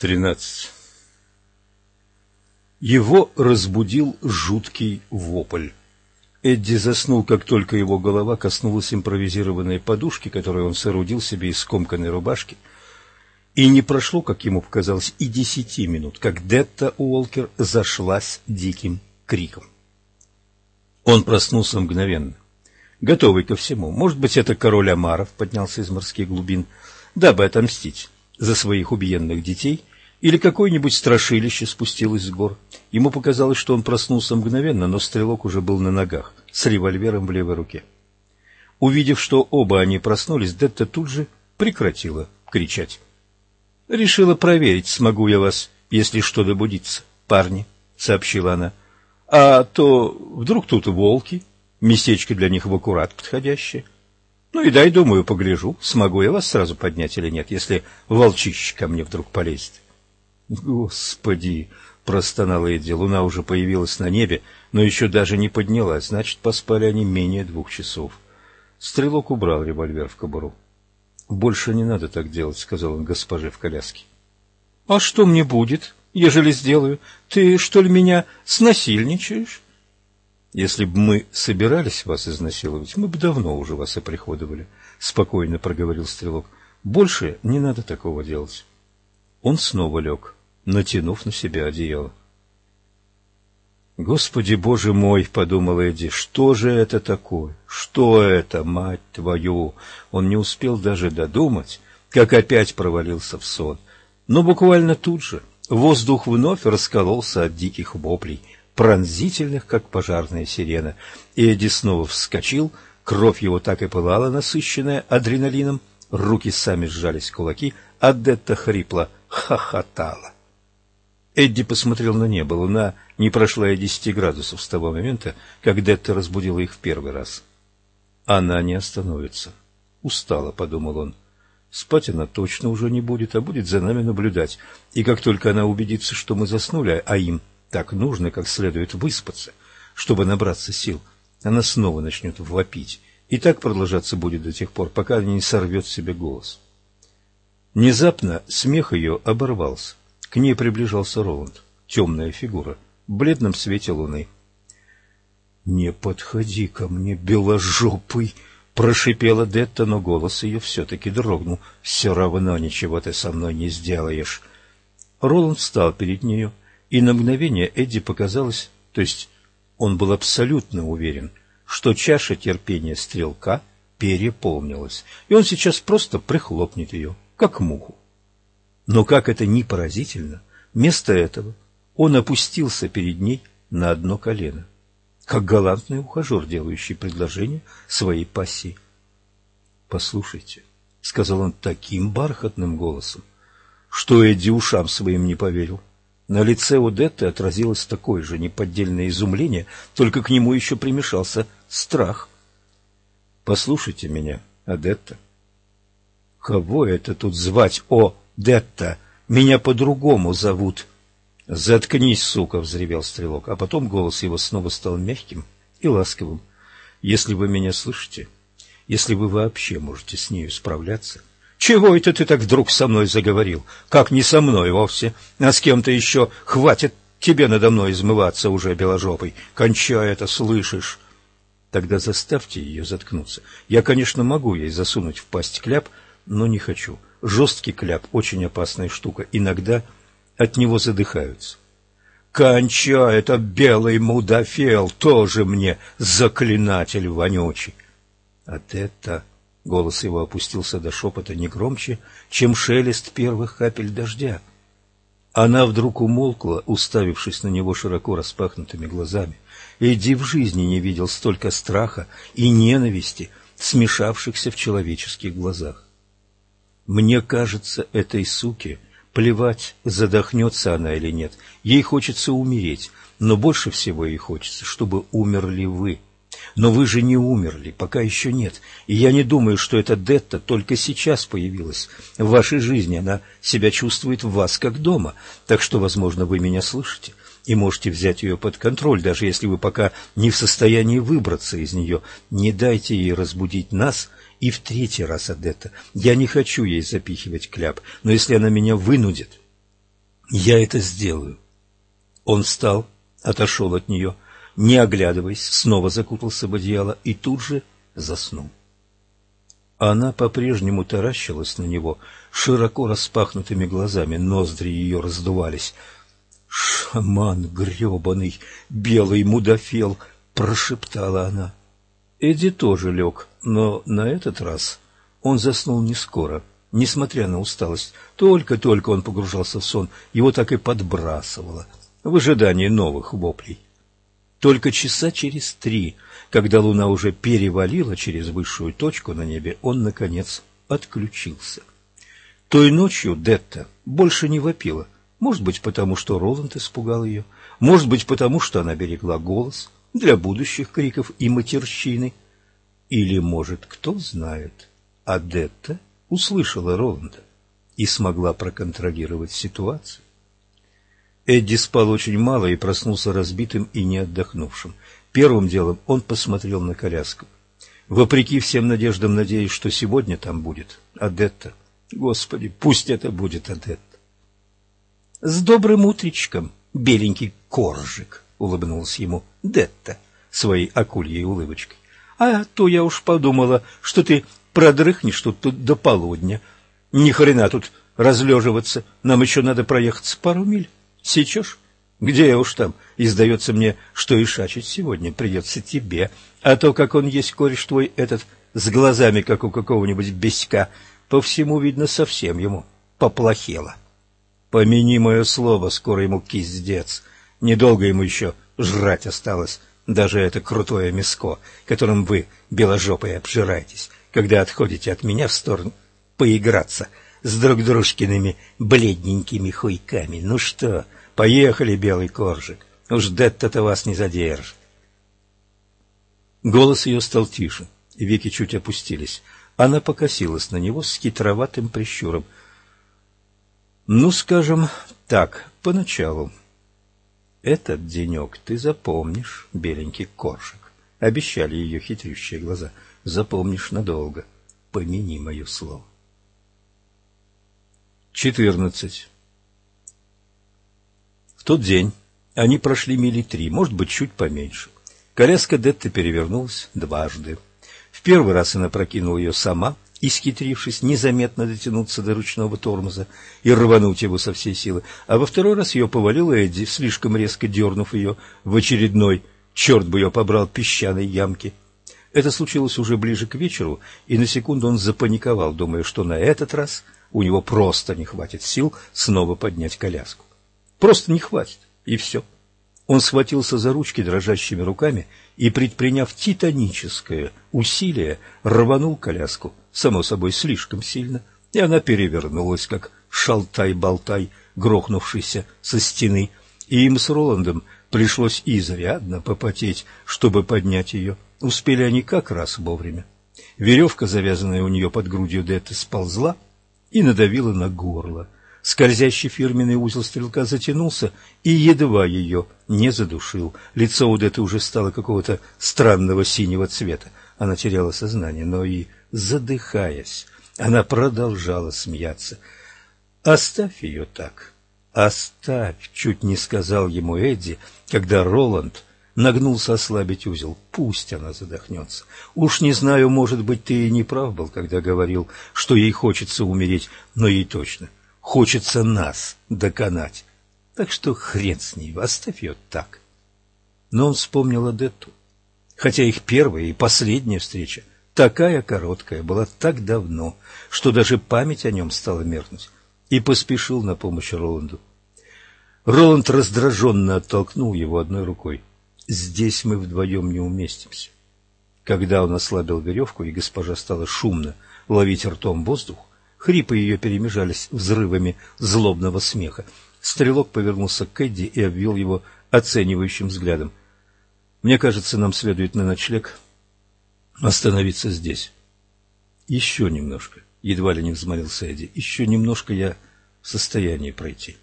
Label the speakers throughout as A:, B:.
A: 13. Его разбудил жуткий вопль. Эдди заснул, как только его голова коснулась импровизированной подушки, которую он соорудил себе из скомканной рубашки, и не прошло, как ему показалось, и 10 минут, как Детта Уолкер зашлась диким криком. Он проснулся мгновенно, готовый ко всему. Может быть, это король омаров поднялся из морских глубин, дабы отомстить за своих убиенных детей, или какое-нибудь страшилище спустилось с гор. Ему показалось, что он проснулся мгновенно, но стрелок уже был на ногах, с револьвером в левой руке. Увидев, что оба они проснулись, Детта тут же прекратила кричать. «Решила проверить, смогу я вас, если что, добудиться, парни», — сообщила она. «А то вдруг тут волки, местечко для них в аккурат подходящее. Ну и дай, думаю, погляжу, смогу я вас сразу поднять или нет, если волчище ко мне вдруг полезет». «Господи!» — простонала Эдди. Луна уже появилась на небе, но еще даже не поднялась, значит, поспали они менее 2 часов. Стрелок убрал револьвер в кобуру. «Больше не надо так делать», — сказал он госпоже в коляске. «А что мне будет, ежели сделаю? Ты, что ли, меня снасильничаешь?» «Если бы мы собирались вас изнасиловать, мы бы давно уже вас оприходовали», — спокойно проговорил стрелок. «Больше не надо такого делать». Он снова лег, натянув на себя одеяло. «Господи, Боже мой!» — подумал Эдди. «Что же это такое? Что это, мать твою?» Он не успел даже додумать, как опять провалился в сон. Но буквально тут же воздух вновь раскололся от диких воплей, пронзительных, как пожарная сирена. И Эдди снова вскочил, кровь его так и пылала, насыщенная адреналином, руки сами сжались в кулаки, а Детта хрипло хохотала. Эдди посмотрел на небо. Луна не прошла и 10 градусов с того момента, как Детта разбудила их в первый раз. Она не остановится. Устала, подумал он. Спать она точно уже не будет, а будет за нами наблюдать. И как только она убедится, что мы заснули, а им так нужно как следует выспаться, чтобы набраться сил, она снова начнет вопить. И так продолжаться будет до тех пор, пока она не сорвет себе голос. Внезапно смех ее оборвался. К ней приближался Роланд, темная фигура, в бледном свете луны. «Не подходи ко мне, беложопый!» — прошипела Детта, но голос ее все-таки дрогнул. «Все равно ничего ты со мной не сделаешь». Роланд встал перед нею, и на мгновение Эдди показалось, то есть он был абсолютно уверен, что чаша терпения стрелка переполнилась, и он сейчас просто прихлопнет ее, как муху. Но как это ни поразительно, вместо этого он опустился перед ней на одно колено, как галантный ухажер, делающий предложение своей пассии. «Послушайте», — сказал он таким бархатным голосом, что Эдди ушам своим не поверил. На лице у Детты отразилось такое же неподдельное изумление, только к нему еще примешался страх. «Послушайте меня, Адетта». «Кого это тут звать, о, Детта? Меня по-другому зовут». «Заткнись, сука!» — взревел стрелок, а потом голос его снова стал мягким и ласковым. «Если вы меня слышите, если вы вообще можете с нею справляться...» «Чего это ты так вдруг со мной заговорил? Как не со мной вовсе, а с кем-то еще? Хватит тебе надо мной измываться уже, беложопый. Кончай это, слышишь?» «Тогда заставьте ее заткнуться. Я, конечно, могу ей засунуть в пасть кляп, но не хочу. Жесткий кляп — очень опасная штука. Иногда от него задыхаются». «Кончай это, белый мудафел, тоже мне заклинатель вонючий!» «От это...» — голос его опустился до шепота не громче, чем шелест первых капель дождя. Она вдруг умолкла, уставившись на него широко распахнутыми глазами. Эдди в жизни не видел столько страха и ненависти, смешавшихся в человеческих глазах. «Мне кажется, этой суке плевать, задохнется она или нет. Ей хочется умереть, но больше всего ей хочется, чтобы умерли вы. Но вы же не умерли, пока еще нет. И я не думаю, что эта Детта только сейчас появилась в вашей жизни. Она себя чувствует в вас как дома. Так что, возможно, вы меня слышите и можете взять ее под контроль, даже если вы пока не в состоянии выбраться из нее. Не дайте ей разбудить нас. И в 3-й раз, Адетта, я не хочу ей запихивать кляп, но если она меня вынудит, Я это сделаю. Он встал, отошел от нее, не оглядываясь, снова закутался в одеяло и тут же заснул. Она по-прежнему таращилась на него широко распахнутыми глазами, ноздри ее раздувались. «Шаман гребаный, белый мудафел!» — прошептала она. Эдди тоже лег, но на этот раз он заснул не скоро, несмотря на усталость. Только-только он погружался в сон, его так и подбрасывало в ожидании новых воплей. Только часа через 3, когда луна уже перевалила через высшую точку на небе, он, наконец, отключился. Той ночью Детта больше не вопила. Может быть, потому что Роланд испугал ее. Может быть, потому что она берегла голос для будущих криков и матерщины. Или, может, кто знает, а Детта услышала Роланда и смогла проконтролировать ситуацию. Эдди спал очень мало и проснулся разбитым и не отдохнувшим. Первым делом он посмотрел на коляску. Вопреки всем надеждам, надеясь, что сегодня там будет Адетта. Господи, пусть это будет Адетта. — С добрым утречком, беленький коржик, — улыбнулась ему Детта своей акульей улыбочкой. — А то я уж подумала, что ты продрыхнешь тут до полудня. Ни хрена тут разлеживаться, нам еще надо проехаться пару миль. Сечешь? Где я уж там? И сдается мне, что и шачить сегодня придется тебе. А то, как он есть, кореш твой этот, с глазами, как у какого-нибудь беська, по всему, видно, совсем ему поплохело. Помяни мое слово, скоро ему киздец. Недолго ему еще жрать осталось, даже это крутое мяско, которым вы, беложопые, обжираетесь, когда отходите от меня в сторону поиграться с друг дружкиными бледненькими хуйками. Ну что, поехали, белый коржик, уж Детта-то вас не задержит. Голос ее стал тише, и веки чуть опустились. Она покосилась на него с хитроватым прищуром. Ну, скажем так, поначалу. Этот денек ты запомнишь, беленький коржик, обещали ее хитрющие глаза. Запомнишь надолго, помяни мое слово. 14. В тот день они прошли мили 3, может быть, чуть поменьше. Коляска Детты перевернулась дважды. В первый раз она прокинула ее сама, исхитрившись незаметно дотянуться до ручного тормоза и рвануть его со всей силы, а во второй раз ее повалила Эдди, слишком резко дернув ее в очередной, черт бы ее побрал, песчаной ямке. Это случилось уже ближе к вечеру, и на секунду он запаниковал, думая, что на этот раз у него просто не хватит сил снова поднять коляску. Просто не хватит, и все. Он схватился за ручки дрожащими руками и, предприняв титаническое усилие, рванул коляску, само собой слишком сильно, и она перевернулась, как шалтай-болтай, грохнувшийся со стены, и им с Роландом пришлось изрядно попотеть, чтобы поднять ее. Успели они как раз вовремя. Веревка, завязанная у нее под грудью Детты, сползла и надавила на горло. Скользящий фирменный узел стрелка затянулся и едва ее не задушил. Лицо у Детты уже стало какого-то странного синего цвета. Она теряла сознание, но и, задыхаясь, она продолжала смеяться. «Оставь ее так, оставь», — чуть не сказал ему Эдди, когда Роланд нагнулся ослабить узел. «Пусть она задохнется. Уж не знаю, может быть, ты и не прав был, когда говорил, что ей хочется умереть, но ей точно хочется нас доконать. Так что хрен с ней, оставь ее так». Но он вспомнил Адетту. Хотя их первая и последняя встреча, такая короткая, была так давно, что даже память о нем стала меркнуть, и поспешил на помощь Роланду. Роланд раздраженно оттолкнул его одной рукой. «Здесь мы вдвоем не уместимся». Когда он ослабил веревку, и госпожа стала шумно ловить ртом воздух, хрипы ее перемежались взрывами злобного смеха. Стрелок повернулся к Эдди и обвел его оценивающим взглядом. «Мне кажется, нам следует на ночлег остановиться здесь». «Еще немножко», — едва ли не взмолился Эдди, — «еще немножко я в состоянии пройти».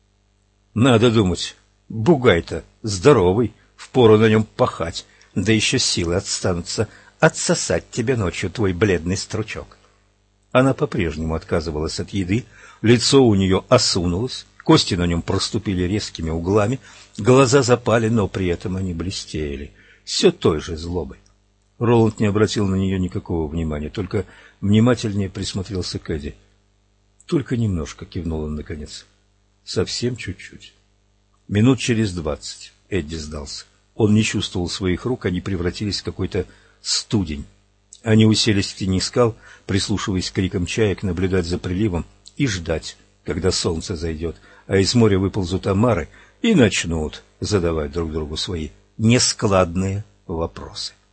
A: «Надо думать, бугай-то здоровый, впору на нем пахать, да еще силы отстанутся отсосать тебе ночью твой бледный стручок». Она по-прежнему отказывалась от еды, лицо у нее осунулось, Кости на нем проступили резкими углами, глаза запали, но при этом они блестели, все той же злобой. Роланд не обратил на нее никакого внимания, только внимательнее присмотрелся к Эдди. «Только немножко», — кивнул он наконец. «Совсем чуть-чуть». Минут через 20 Эдди сдался. Он не чувствовал своих рук, они превратились в какой-то студень. Они уселись в тени скал, прислушиваясь к крикам чаек, наблюдать за приливом и ждать, когда солнце зайдет, а из моря выползут омары и начнут задавать друг другу свои нескладные вопросы.